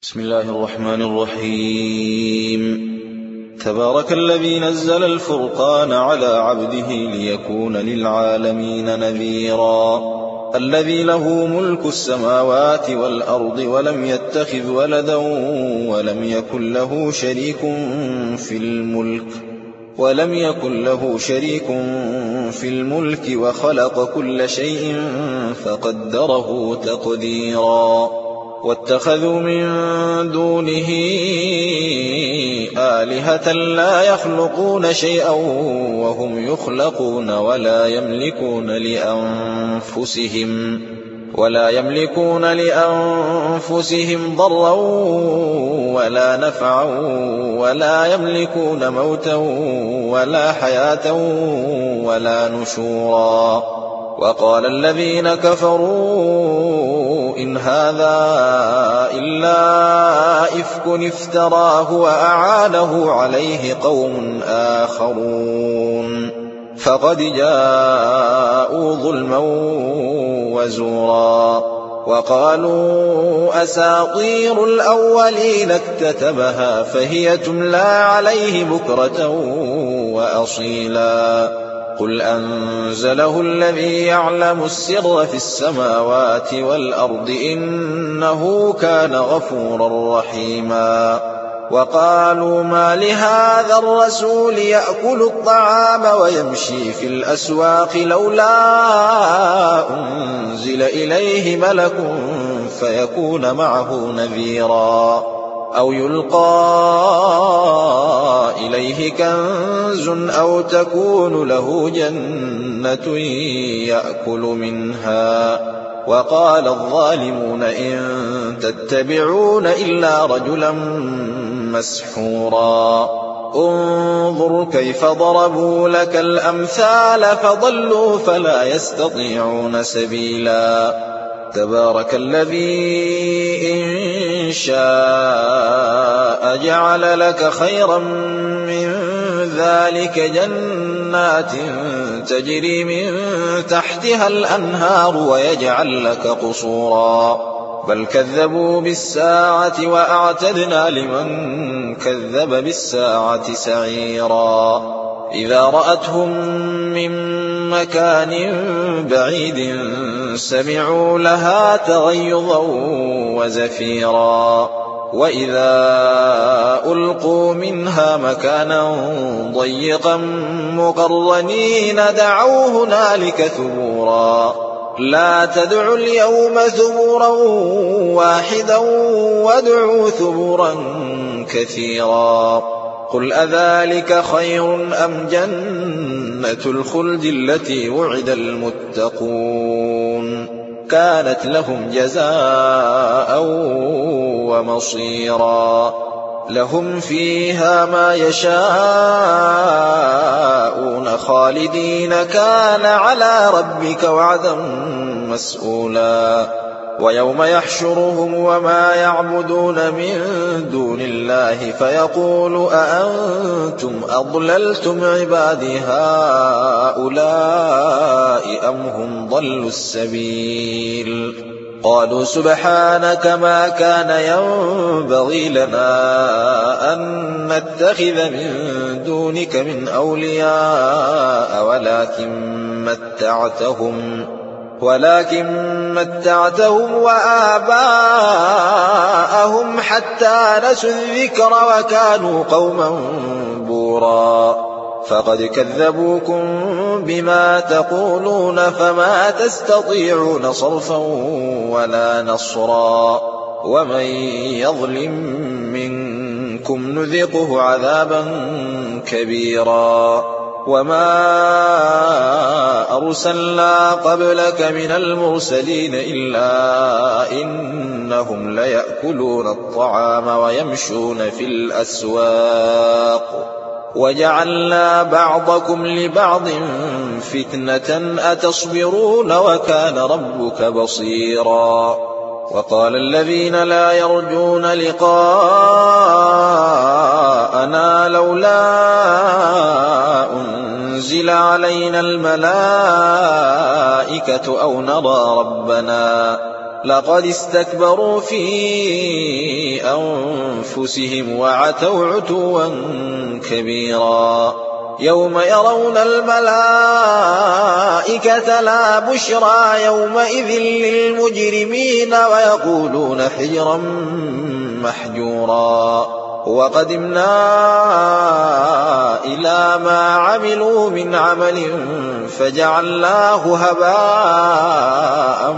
بسم الله الرحمن الرحيم. تبارك الذي نزل الفرقان على عبده ليكون للعالمين نذيرا. الذي له ملك السماوات والأرض ولم يتخذ ولدا ولم يكن له شريك في الملك وخلق كل شيء فقدره تقديرا. واتخذوا من دونه آلهة لا يخلقون شيئا وهم يخلقون ولا يملكون لأنفسهم ضرا ولا نفعا ولا يملكون موتا ولا حياة ولا نشورا. وقال الذين كفروا إن هذا إلا إفك افتراه وأعانه عليه قوم آخرون فقد جاءوا ظلما وزورا. وقالوا أساطير الأولين اكتتبها فهي تملى عليه بكرة وأصيلا. قل أنزله الذي يعلم السر في السماوات والأرض إنه كان غفورا رحيما. وقالوا ما لهذا الرسول يأكل الطعام ويمشي في الأسواق لولا أنزل إليه ملك فيكون معه نذيرا أو يلقى إليه كنز أو تكون له جنة يأكل منها. وقال الظالمون إن تتبعون إلا رجلا مسحورا. انظر كيف ضربوا لك الأمثال فضلوا فلا يستطيعون سبيلا. تبارك الذي إن شاء جعل لك خيرا من ذلك جنات تجري من تحتها الأنهار ويجعل لك قصورا. بل كذبوا بالساعة وأعتدنا لمن كذب بالساعة سعيرا. إذا رأتهم من مكان بعيد سمعوا لها تغيظا وزفيرا. وإذا ألقوا منها مكانا ضيقا مقرنين دعوا هنالك ثبورا. لا تدعوا اليوم ثبورا واحدا وادعوا ثبورا كثيرا. قل أذلك خير أم جنة الخلد التي وعد المتقون كانت لهم جزاء ومصيرا. لهم فيها ما يشاءون خالدين كان على ربك وعدا مسئولا. ويوم يحشرهم وما يعبدون من دون الله فيقول أأنتم أضللتم عبادي هؤلاء أم هم ضلوا السبيل. قالوا سبحانك ما كان ينبغي لنا أن نتخذ من دونك من أولياء ولكن متعتهم وآباءهم حتى نسوا الذكر وكانوا قوما بورا. فقد كذبوكم بما تقولون فما تستطيعون صرفا ولا نصرا. ومن يظلم منكم نذقه عذابا كبيرا. وما أرسلنا قبلك من المرسلين إلا إنهم ليأكلون الطعام ويمشون في الأسواق وجعلنا بعضكم لبعض فتنة أتصبرون وكان ربك بصيرا. وقال الذين لا يرجون لقاءنا لولا أنزل علينا الملائكة أو نرى ربنا لقد استكبروا في أنفسهم وعتوا عتوا كبيرا يوم يرون الملائكة لا بشرى يومئذ للمجرمين ويقولون حجرا محجورا وقدمنا إلى ما عملوا من عمل فجعلناه هباء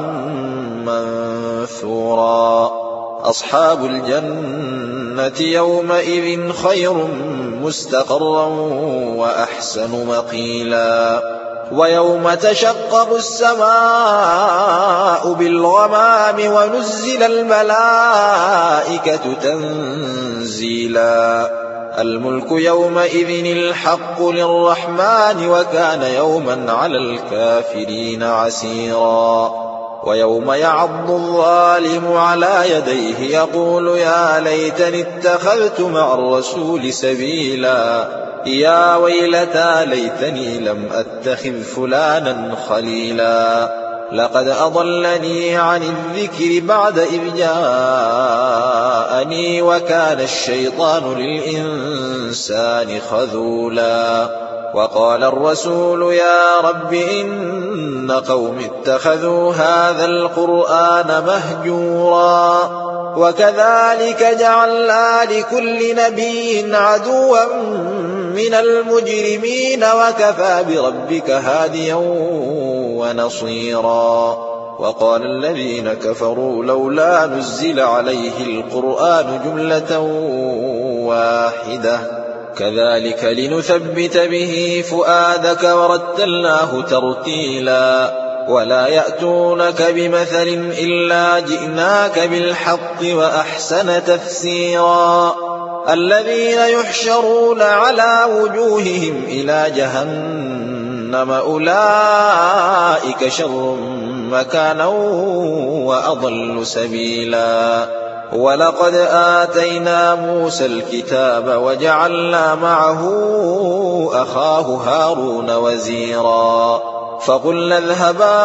منثورا أصحاب الجنة يومئذ خير مستقرا وأحسن مقيلا ويوم تشقق السماء بالغمام ونزل الملائكة تنزيلا الملك يومئذ الحق للرحمن وكان يوما على الكافرين عسيرا ويوم يعض الظالم على يديه يقول يا ليتني اتخذت مع الرسول سبيلا يا ويلتى ليتني لم أتخذ فلانا خليلا لقد أضلني عن الذكر بعد إذ جاءني وكان الشيطان للإنسان خذولا وقال الرسول يا رب إن قوم اتخذوا هذا القرآن مهجورا وكذلك جعلنا لكل نبي عدوا من المجرمين وكفى بربك هاديا ونصيرا وقال الذين كفروا لولا نزل عليه القرآن جملة واحدة كذلك لنثبت به فؤادك ورتلناه ترتيلا ولا يأتونك بمثل إلا جئناك بالحق وأحسن تفسيرا الذين يحشرون على وجوههم إلى جهنم أولئك شر مكانا وأضل سبيلا ولقد آتينا موسى الكتاب وجعلنا معه أخاه هارون وزيرا فقلنا اذهبا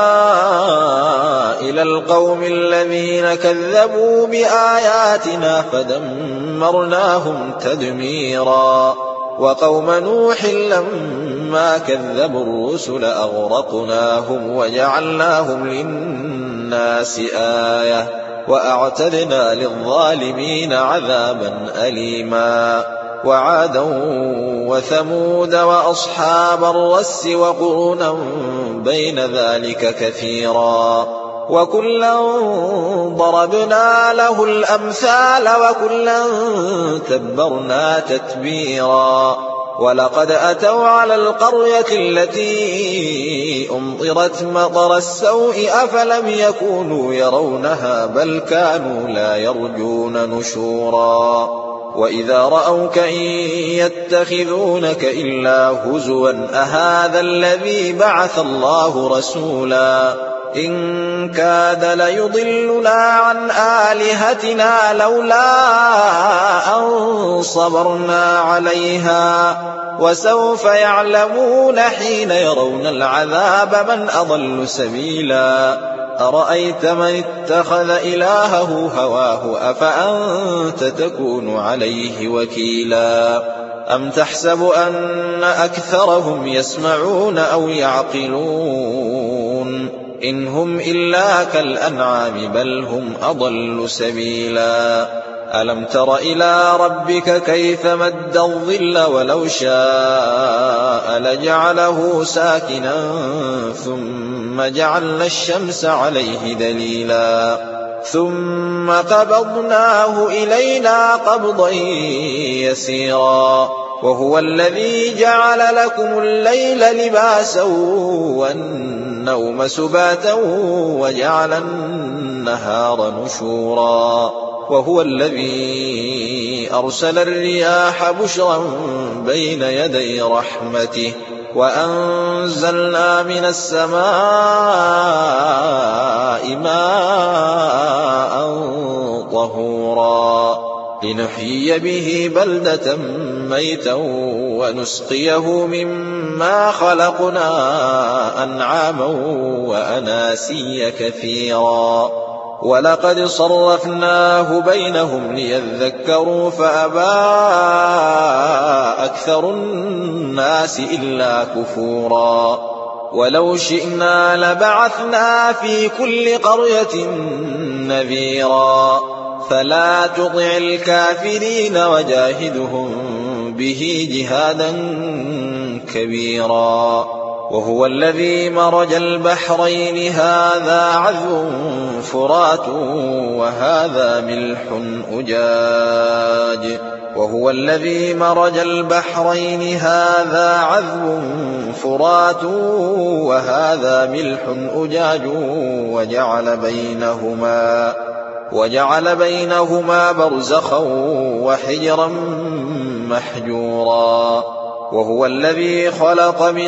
إلى القوم الذين كذبوا بآياتنا فدمرناهم تدميرا وقوم نوح لما كذبوا الرسل أغرقناهم وجعلناهم للناس آية وأعتدنا للظالمين عذابا أليما وعادا وثمود وأصحاب الرس وقرونا بين ذلك كثيرا وكلا ضربنا له الأمثال وكلا تبرنا تتبيرا ولقد أتوا على القرية التي أمطرت مطر السوء أفلم يكونوا يرونها بل كانوا لا يرجون نشورا وإذا رأوك إن يتخذونك إلا هزوا أهذا الذي بعث الله رسولا إن كاد ليضلنا عن آلهتنا لولا أن صبرنا عليها وسوف يعلمون حين يرون العذاب من أضل سبيلا أرأيت من اتخذ إلهه هواه أفأنت تكون عليه وكيلا أم تحسب أن أكثرهم يسمعون أو يعقلون إن هم إلا كالأنعام بل هم أضل سبيلا ألم تر إلى ربك كيف مد الظل ولو شاء لجعله ساكنا ثم جعلنا الشمس عليه دليلا ثم قبضناه إلينا قبضا يسيرا وهو الذي جعل لكم الليل لباسا والنوم سباتا وجعل النهار نشورا وهو الذي أرسل الرياح بشرا بين يدي رحمته وأنزلنا من السماء ماء طهورا لنحيي به بلدة ميتا ونسقيه مما خلقنا أنعاما وأناسيا كثيرا ولقد صرفناه بينهم ليذكروا فأبى أكثر الناس إلا كفورا ولو شئنا لبعثنا في كل قرية نذيرا فلا تطع الكافرين وجاهدهم به جهادا كبيرا وهو الذي مرج البحرين هذا عذب فرات وهذا ملح أجاج وهو الذي مرج البحرين هذا عذب فرات وهذا ملح أجاج وجعل بينهما برزخا وحجرا محجورا وهو الذي خلق من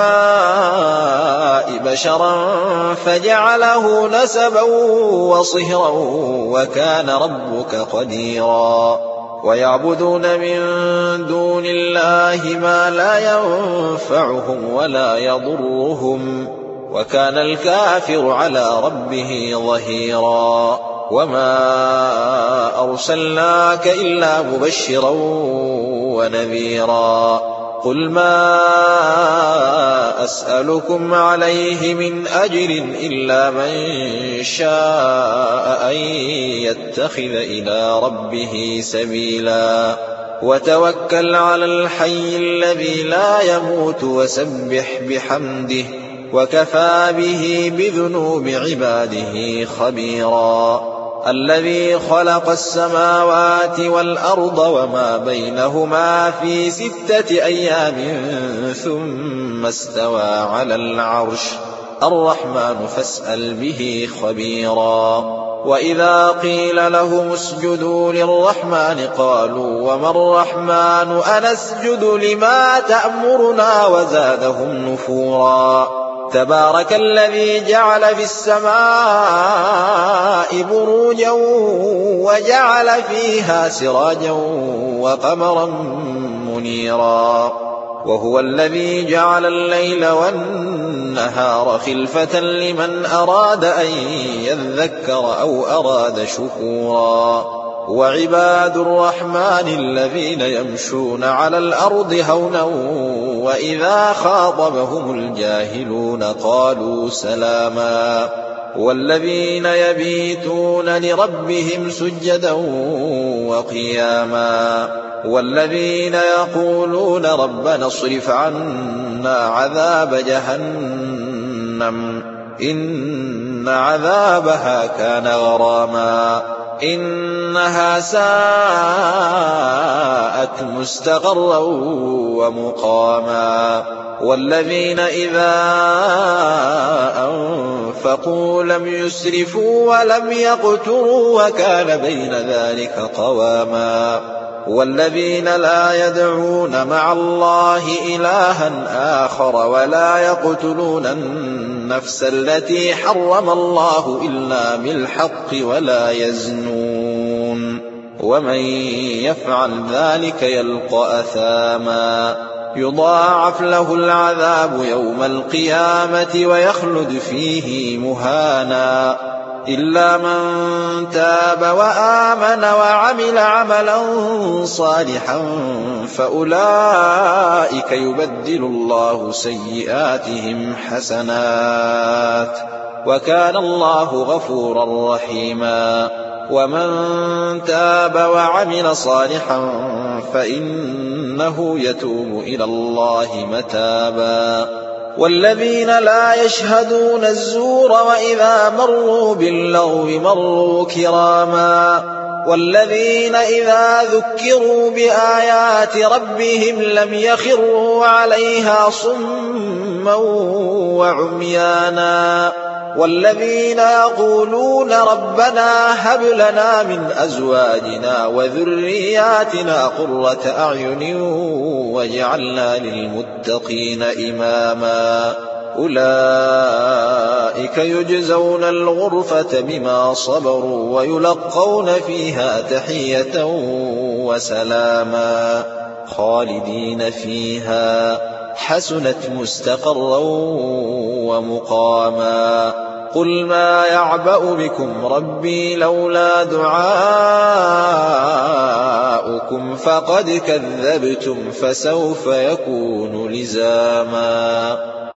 الماء بشرا فجعله نسبا وصهرا وكان ربك قديرا ويعبدون من دون الله ما لا ينفعهم ولا يضرهم وكان الكافر على ربه ظهيرا وما أرسلناك إلا مبشرا ونذيرا قل ما أسألكم عليه من أجر إلا من شاء أن يتخذ إلى ربه سبيلا وتوكل على الحي الذي لا يموت وسبح بحمده وكفى به بذنوب عباده خبيرا الذي خلق السماوات والأرض وما بينهما في 6 أيام ثم استوى على العرش الرحمن فاسأل به خبيرا وإذا قيل لهم اسجدوا للرحمن قالوا وما الرحمن أنسجد لما تأمرنا وزادهم نفورا تبارك الذي جعل في السماء بروجا وجعل فيها سراجا وقمرا منيرا وهو الذي جعل الليل والنهار خلفة لمن أراد أن يذكر أو أراد شكورا وعباد الرحمن الذين يمشون على الأرض هونا وإذا خاطبهم الجاهلون قالوا سلاما والذين يبيتون لربهم سجدا وقياما والذين يقولون ربنا اصرف عنا عذاب جهنم إن عذابها كان غراما إنها ساءت مستقرا ومقاما والذين إذا أنفقوا لم يسرفوا ولم يقتروا وكان بين ذلك قواما والذين لا يدعون مع الله إلها آخر ولا يقتلون النفس التي حرم الله إلا بالحق ولا يزنون ومن يفعل ذلك يلقى أثاما يضاعف له العذاب يوم القيامة ويخلد فيه مهانا إلا من تاب وآمن وعمل عملا صالحا فأولئك يبدل الله سيئاتهم حسنات وكان الله غفورا رحيما ومن تاب وعمل صالحا فإنه يتوب إلى الله متابا والذين لا يشهدون الزور وإذا مروا باللغو مروا كراما والذين إذا ذكروا بآيات ربهم لم يخروا عليها صما وعميانا والذين يقولون ربنا هب لنا من أزواجنا وذرياتنا قرة أعين واجعلنا للمتقين إماما أولئك يجزون الغرفة بما صبروا ويلقون فيها تحية وسلاما خالدين فيها حسنت مستقرا ومقاما قل ما يعبأ بكم ربي لولا دعاؤكم فقد كذبتم فسوف يكون لزاما.